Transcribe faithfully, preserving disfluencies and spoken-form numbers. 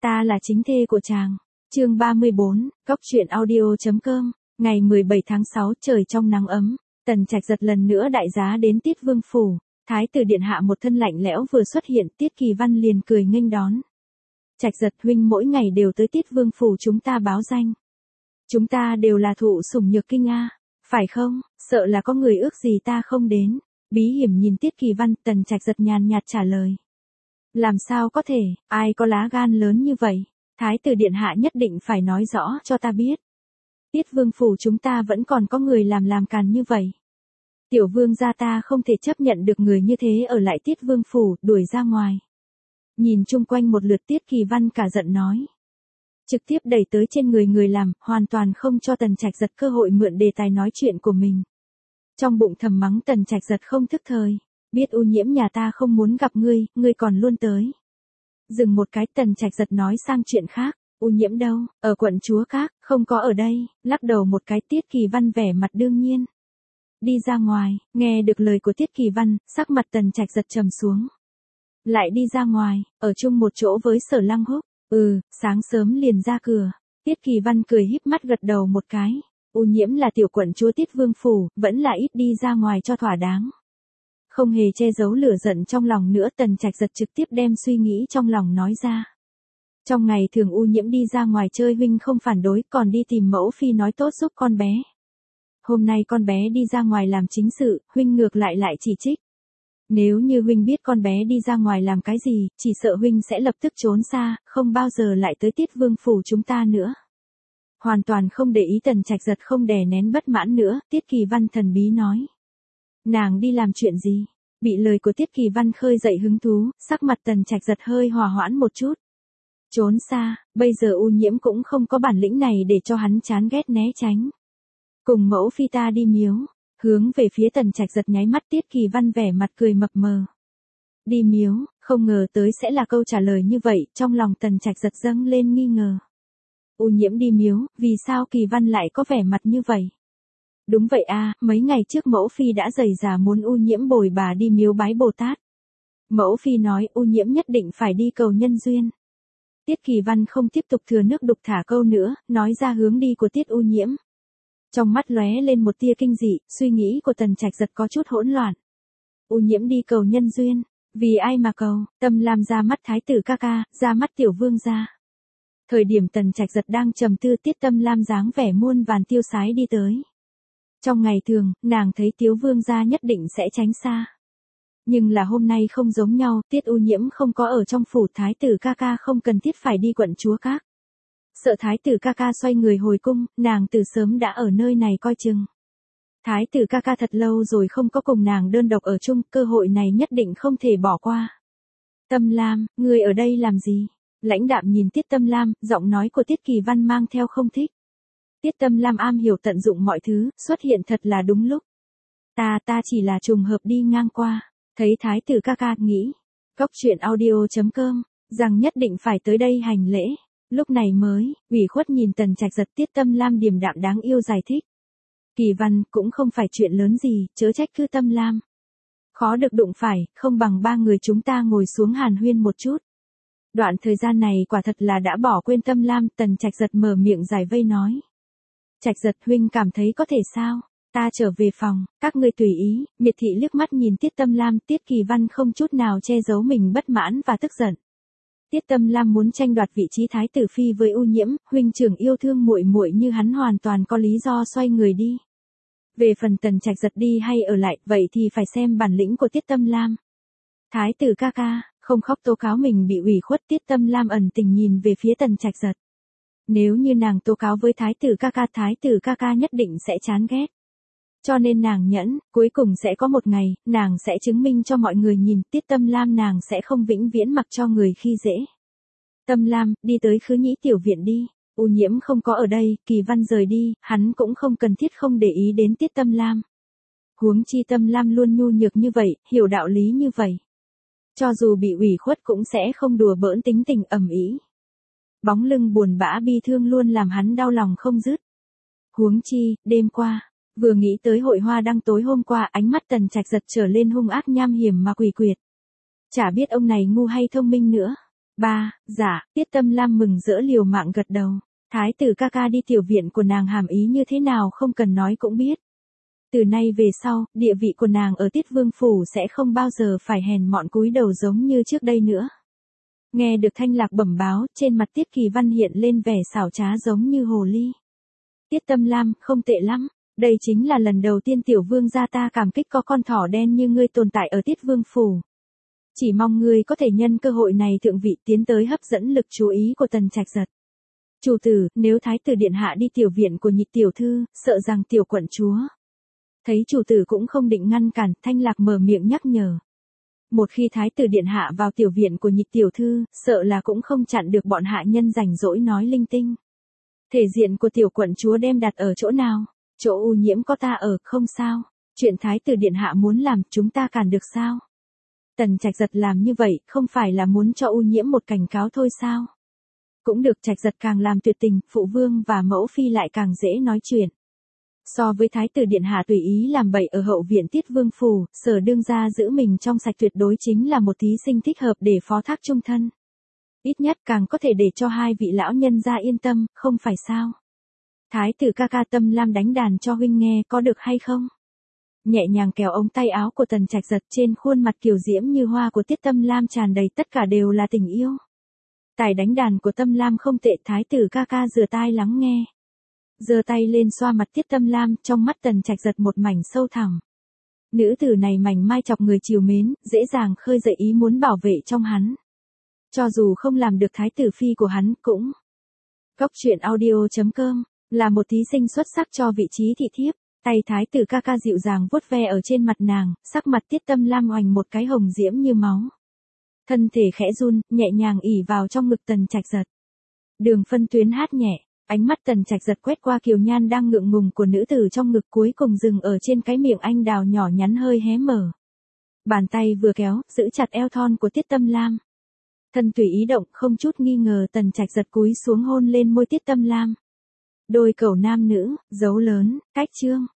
Ta là chính thê của chàng. Chương ba mươi bốn, Cóc truyện audio chấm com, ngày mười bảy tháng sáu, trời trong nắng ấm, Tần Trạch Giật lần nữa đại giá đến Tiết Vương phủ, thái tử điện hạ một thân lạnh lẽo vừa xuất hiện, Tiết Kỳ Văn liền cười nghênh đón. Trạch Giật huynh mỗi ngày đều tới Tiết Vương phủ chúng ta báo danh. Chúng ta đều là thụ sủng nhược kinh a, phải không? Sợ là có người ước gì ta không đến. Bí hiểm nhìn Tiết Kỳ Văn, Tần Trạch Giật nhàn nhạt trả lời. Làm sao có thể, ai có lá gan lớn như vậy? Thái tử điện hạ nhất định phải nói rõ cho ta biết. Tiết Vương phủ chúng ta vẫn còn có người làm làm càn như vậy. Tiểu vương gia ta không thể chấp nhận được người như thế ở lại Tiết Vương phủ, đuổi ra ngoài. Nhìn chung quanh một lượt, Tiết Kỳ Văn cả giận nói. Trực tiếp đẩy tới trên người người làm, hoàn toàn không cho Tần Trạch Giật cơ hội mượn đề tài nói chuyện của mình. Trong bụng thầm mắng Tần Trạch Giật không thức thời. Biết U Nhiễm nhà ta không muốn gặp ngươi, ngươi còn luôn tới. Dừng một cái, Tần Trạch Giật nói sang chuyện khác. U Nhiễm đâu? Ở quận Chúa Các, không có ở đây. Lắc đầu một cái, Tiết Kỳ Văn vẻ mặt đương nhiên. Đi ra ngoài, nghe được lời của Tiết Kỳ Văn, sắc mặt Tần Trạch Giật trầm xuống. Lại đi ra ngoài, ở chung một chỗ với Sở Lăng Húc. Ừ, sáng sớm liền ra cửa. Tiết Kỳ Văn cười híp mắt gật đầu một cái. U Nhiễm là tiểu quận chúa Tiết Vương phủ, vẫn là ít đi ra ngoài cho thỏa đáng. Không hề che giấu lửa giận trong lòng nữa, Tần Trạch Giật trực tiếp đem suy nghĩ trong lòng nói ra. Trong ngày thường U Nhiễm đi ra ngoài chơi huynh không phản đối, còn đi tìm mẫu phi nói tốt giúp con bé. Hôm nay con bé đi ra ngoài làm chính sự, huynh ngược lại lại chỉ trích. Nếu như huynh biết con bé đi ra ngoài làm cái gì, chỉ sợ huynh sẽ lập tức trốn xa, không bao giờ lại tới Tiết Vương phủ chúng ta nữa. Hoàn toàn không để ý, Tần Trạch Giật không đè nén bất mãn nữa, Tiết Kỳ Văn thần bí nói. Nàng đi làm chuyện gì? Bị lời của Tiết Kỳ Văn khơi dậy hứng thú, sắc mặt Tần Trạch Giật hơi hòa hoãn một chút. Trốn xa, bây giờ U Nhiễm cũng không có bản lĩnh này để cho hắn chán ghét né tránh. Cùng mẫu phi ta đi miếu, hướng về phía Tần Trạch Giật nháy mắt, Tiết Kỳ Văn vẻ mặt cười mập mờ. Đi miếu, không ngờ tới sẽ là câu trả lời như vậy, trong lòng Tần Trạch Giật dâng lên nghi ngờ. U Nhiễm đi miếu, vì sao Kỳ Văn lại có vẻ mặt như vậy? Đúng vậy a, mấy ngày trước mẫu phi đã dày dà muốn U Nhiễm bồi bà đi miếu bái Bồ Tát. Mẫu phi nói U Nhiễm nhất định phải đi cầu nhân duyên. Tiết Kỳ Văn không tiếp tục thừa nước đục thả câu nữa, nói ra hướng đi của Tiết U Nhiễm. Trong mắt lóe lên một tia kinh dị, suy nghĩ của Tần Trạch Giật có chút hỗn loạn. U Nhiễm đi cầu nhân duyên, vì ai mà cầu? Tâm Lam ra mắt thái tử ca ca, ra mắt tiểu vương gia. Thời điểm Tần Trạch Giật đang trầm tư, Tiết Tâm Lam dáng vẻ muôn vàn tiêu sái đi tới. Trong ngày thường, nàng thấy Tiếu Vương gia nhất định sẽ tránh xa. Nhưng là hôm nay không giống nhau, Tiết U Nhiễm không có ở trong phủ, thái tử ca ca không cần thiết phải đi quận Chúa Các. Sợ thái tử ca ca xoay người hồi cung, nàng từ sớm đã ở nơi này coi chừng. Thái tử ca ca thật lâu rồi không có cùng nàng đơn độc ở chung, cơ hội này nhất định không thể bỏ qua. Tâm Lam, ngươi ở đây làm gì? Lãnh đạm nhìn Tiết Tâm Lam, giọng nói của Tiết Kỳ Văn mang theo không thích. Tiết Tâm Lam am hiểu tận dụng mọi thứ, xuất hiện thật là đúng lúc. Ta ta chỉ là trùng hợp đi ngang qua, thấy thái tử ca ca nghĩ. Cóc truyện audio chấm com, rằng nhất định phải tới đây hành lễ. Lúc này mới, ủy khuất nhìn Tần Trạch Giật, Tiết Tâm Lam điềm đạm đáng yêu giải thích. Kỳ Văn, cũng không phải chuyện lớn gì, chớ trách cứ Tâm Lam. Khó được đụng phải, không bằng ba người chúng ta ngồi xuống hàn huyên một chút. Đoạn thời gian này quả thật là đã bỏ quên Tâm Lam, Tần Trạch Giật mở miệng giải vây nói. Trạch Giật huynh cảm thấy có thể sao? Ta trở về phòng, các ngươi tùy ý. Miệt thị liếc mắt nhìn Tiết Tâm Lam, Tiết Kỳ Văn không chút nào che giấu mình bất mãn và tức giận. Tiết Tâm Lam muốn tranh đoạt vị trí thái tử phi với U Nhiễm, huynh trưởng yêu thương muội muội như hắn hoàn toàn có lý do xoay người đi. Về phần Tần Trạch Giật đi hay ở lại, vậy thì phải xem bản lĩnh của Tiết Tâm Lam. Thái tử ca ca, không khóc tố cáo mình bị ủy khuất, Tiết Tâm Lam ẩn tình nhìn về phía Tần Trạch Giật. Nếu như nàng tố cáo với thái tử ca ca, thái tử ca ca nhất định sẽ chán ghét. Cho nên nàng nhẫn, cuối cùng sẽ có một ngày, nàng sẽ chứng minh cho mọi người nhìn, Tiết Tâm Lam nàng sẽ không vĩnh viễn mặc cho người khi dễ. Tâm Lam, đi tới Khứ Nhĩ tiểu viện đi. U Nhiễm không có ở đây, Kỳ Văn rời đi, hắn cũng không cần thiết không để ý đến Tiết Tâm Lam. Huống chi Tâm Lam luôn nhu nhược như vậy, hiểu đạo lý như vậy. Cho dù bị ủy khuất cũng sẽ không đùa bỡn tính tình ầm ĩ. Bóng lưng buồn bã bi thương luôn làm hắn đau lòng không dứt. Huống chi, đêm qua, vừa nghĩ tới hội hoa đăng tối hôm qua, ánh mắt Tần Trạch Giật trở lên hung ác nham hiểm mà quỷ quyệt. Chả biết ông này ngu hay thông minh nữa. Ba, dạ, Tiết Tâm Lam mừng rỡ liều mạng gật đầu. Thái tử ca ca đi tiểu viện của nàng hàm ý như thế nào không cần nói cũng biết. Từ nay về sau, địa vị của nàng ở Tiết Vương Phủ sẽ không bao giờ phải hèn mọn cúi đầu giống như trước đây nữa. Nghe được Thanh Lạc bẩm báo, trên mặt Tiết Kỳ Văn hiện lên vẻ xảo trá giống như hồ ly. Tiết Tâm Lam, không tệ lắm, đây chính là lần đầu tiên tiểu vương gia ta cảm kích có con thỏ đen như ngươi tồn tại ở Tiết Vương Phủ. Chỉ mong ngươi có thể nhân cơ hội này thượng vị tiến tới hấp dẫn lực chú ý của Tần Trạch Giật. Chủ tử, nếu Thái tử điện hạ đi tiểu viện của Nhị tiểu thư, sợ rằng tiểu quận chúa. Thấy chủ tử cũng không định ngăn cản, Thanh Lạc mở miệng nhắc nhở. Một khi Thái tử điện hạ vào tiểu viện của Nhị tiểu thư, sợ là cũng không chặn được bọn hạ nhân rảnh rỗi nói linh tinh. Thể diện của tiểu quận chúa đem đặt ở chỗ nào? Chỗ ô nhiễm có ta ở, không sao. Chuyện Thái tử điện hạ muốn làm, chúng ta cản được sao? Tần Trạch Giật làm như vậy, không phải là muốn cho ô nhiễm một cảnh cáo thôi sao? Cũng được, Trạch Giật càng làm tuyệt tình, phụ vương và mẫu phi lại càng dễ nói chuyện. So với Thái tử điện hạ tùy ý làm bậy ở hậu viện Tiết Vương Phủ, Sở đương gia giữ mình trong sạch tuyệt đối chính là một thí sinh thích hợp để phó thác chung thân. Ít nhất càng có thể để cho hai vị lão nhân gia yên tâm, không phải sao? Thái tử ca ca Tâm Lam đánh đàn cho huynh nghe có được hay không? Nhẹ nhàng kéo ống tay áo của Tần Trạch Giật, trên khuôn mặt kiều diễm như hoa của Tiết Tâm Lam tràn đầy tất cả đều là tình yêu. Tài đánh đàn của Tâm Lam không tệ, thái tử ca ca rửa tai lắng nghe. Giơ tay lên xoa mặt Tiết Tâm Lam, trong mắt Tần Trạch Giật một mảnh sâu thẳm. Nữ tử này mảnh mai chọc người chiều mến, dễ dàng khơi dậy ý muốn bảo vệ trong hắn. Cho dù không làm được thái tử phi của hắn cũng. Góc truyện audio chấm com là một thí sinh xuất sắc cho vị trí thị thiếp. Tay thái tử ca ca dịu dàng vuốt ve ở trên mặt nàng, sắc mặt Tiết Tâm Lam oành một cái hồng diễm như máu. Thân thể khẽ run, nhẹ nhàng ỉ vào trong ngực Tần Trạch Giật. Đường Phân Tuyến hát nhẹ, ánh mắt Tần Trạch Giật quét qua kiều nhan đang ngượng ngùng của nữ tử trong ngực, cuối cùng dừng ở trên cái miệng anh đào nhỏ nhắn hơi hé mở. Bàn tay vừa kéo, giữ chặt eo thon của Tiết Tâm Lam. Thân tùy ý động, không chút nghi ngờ Tần Trạch Giật cúi xuống hôn lên môi Tiết Tâm Lam. Đôi cầu nam nữ, dấu lớn, cách chương.